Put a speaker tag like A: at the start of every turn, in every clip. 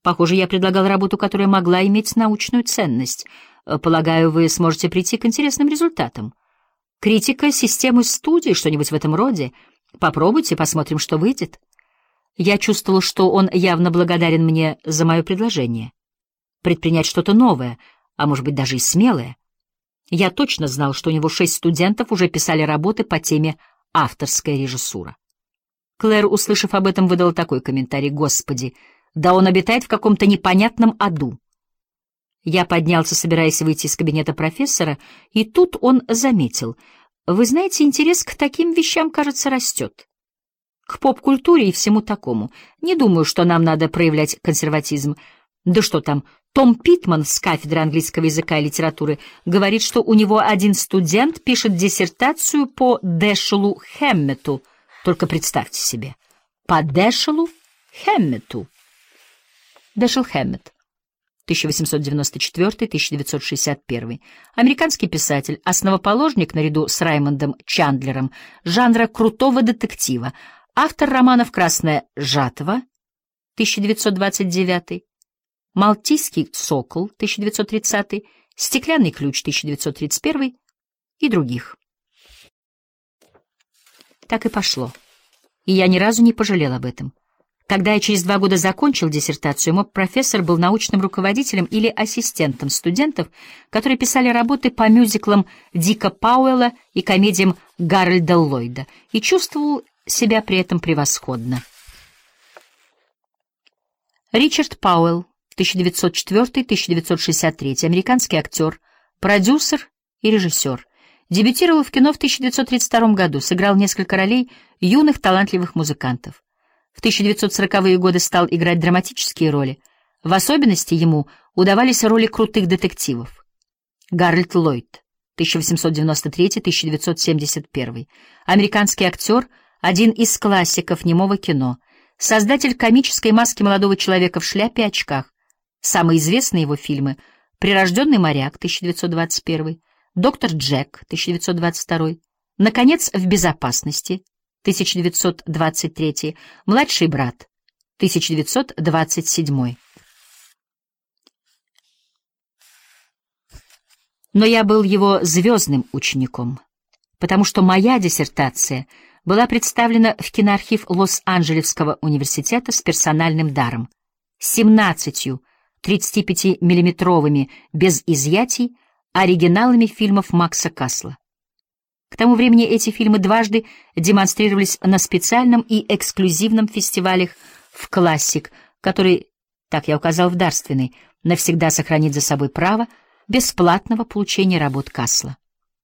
A: Похоже, я предлагал работу, которая могла иметь научную ценность. Полагаю, вы сможете прийти к интересным результатам. Критика системы студии, что-нибудь в этом роде. Попробуйте, посмотрим, что выйдет. Я чувствовал, что он явно благодарен мне за мое предложение. Предпринять что-то новое, а может быть даже и смелое. Я точно знал, что у него 6 студентов уже писали работы по теме «Авторская режиссура». Клэр, услышав об этом, выдала такой комментарий: «Господи, да он обитает в каком-то непонятном аду». Я поднялся, собираясь выйти из кабинета профессора, и тут он заметил: «Вы знаете, интерес к таким вещам, кажется, растет. К поп-культуре и всему такому. Не думаю, что нам надо проявлять консерватизм. Да что там, Том Питман с кафедры английского языка и литературы говорит, что у него один студент пишет диссертацию по Дэшелу Хэммету. Только представьте себе, по Дэшелу Хэммету». Дэшел Хэммет, 1894-1961, американский писатель, основоположник наряду с Раймондом Чандлером жанра крутого детектива, автор романов «Красная жатва» 1929, «Малтийский сокол» 1930, «Стеклянный ключ» 1931 и других. Так и пошло. И я ни разу не пожалел об этом. Когда я через 2 года закончил диссертацию, мой профессор был научным руководителем или ассистентом студентов, которые писали работы по мюзиклам Дика Пауэлла и комедиям Гарольда Ллойда, и чувствовал себя при этом превосходно. Ричард Пауэлл, 1904-1963, американский актер, продюсер и режиссер. Дебютировал в кино в 1932 году, сыграл несколько ролей юных талантливых музыкантов. В 1940-е годы стал играть драматические роли. В особенности ему удавались роли крутых детективов. Гарольд Ллойд, 1893-1971. Американский актер, один из классиков немого кино. Создатель комической маски молодого человека в шляпе и очках. Самые известные его фильмы: «Прирожденный моряк» 1921, «Доктор Джек» 1922, наконец, «В безопасности» 1923, «Младший брат» 1927. Но я был его звездным учеником, потому что моя диссертация была представлена в киноархив Лос-Анджелесского университета с персональным даром: 17 35-миллиметровыми без изъятий оригиналами фильмов Макса Касла. К тому времени эти фильмы дважды демонстрировались на специальном и эксклюзивном фестивалях в «Классик», который, так я указал в дарственной, навсегда сохранит за собой право бесплатного получения работ Касла.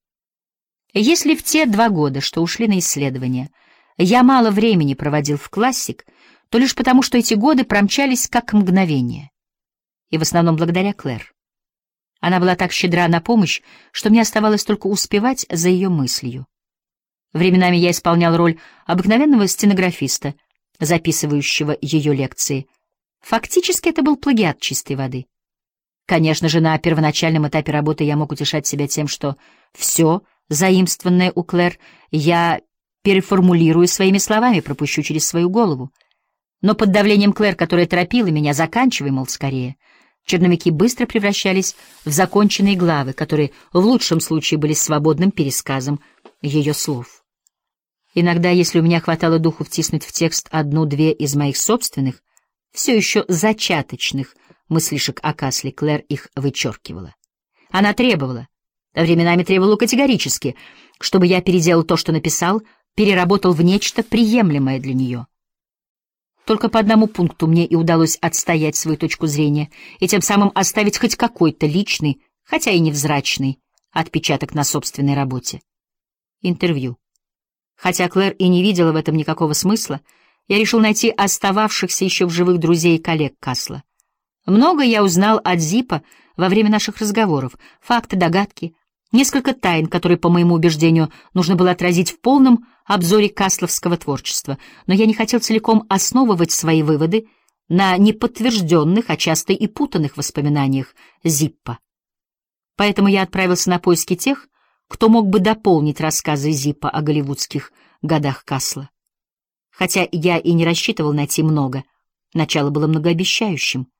A: Если в те 2 года, что ушли на исследования, я мало времени проводил в «Классик», то лишь потому, что эти годы промчались как мгновение. И в основном благодаря Клэр. Она была так щедра на помощь, что мне оставалось только успевать за ее мыслью. Временами я исполнял роль обыкновенного стенографиста, записывающего ее лекции. Фактически это был плагиат чистой воды. Конечно же, на первоначальном этапе работы я мог утешать себя тем, что все, заимствованное у Клэр, я переформулирую своими словами, пропущу через свою голову. Но под давлением Клэр, которая торопила меня: «Заканчивай, мол, скорее», черновики быстро превращались в законченные главы, которые в лучшем случае были свободным пересказом ее слов. Иногда, если у меня хватало духу втиснуть в текст 1-2 из моих собственных, все еще зачаточных мыслишек о Касле, Клэр их вычеркивала. Она требовала, временами требовала категорически, чтобы я переделал то, что написал, переработал в нечто приемлемое для нее. Только по одному пункту мне и удалось отстоять свою точку зрения и тем самым оставить хоть какой-то личный, хотя и невзрачный, отпечаток на собственной работе. Интервью. Хотя Клэр и не видела в этом никакого смысла, я решил найти остававшихся еще в живых друзей и коллег Касла. Многое я узнал от Зиппа во время наших разговоров, факты, догадки, несколько тайн, которые, по моему убеждению, нужно было отразить в полном обзоре касловского творчества, но я не хотел целиком основывать свои выводы на неподтвержденных, а часто и путанных воспоминаниях Зиппа. Поэтому я отправился на поиски тех, кто мог бы дополнить рассказы Зиппа о голливудских годах Касла. Хотя я и не рассчитывал найти много, начало было многообещающим.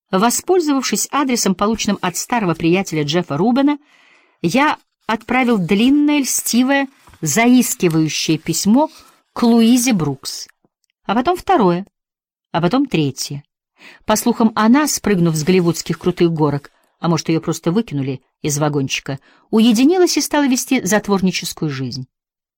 A: Воспользовавшись адресом, полученным от старого приятеля Джеффа Рубена, я отправил длинное, льстивое, заискивающее письмо к Луизе Брукс, а потом второе, а потом третье. По слухам, она, спрыгнув с голливудских крутых горок, а может, ее просто выкинули из вагончика, уединилась и стала вести затворническую жизнь.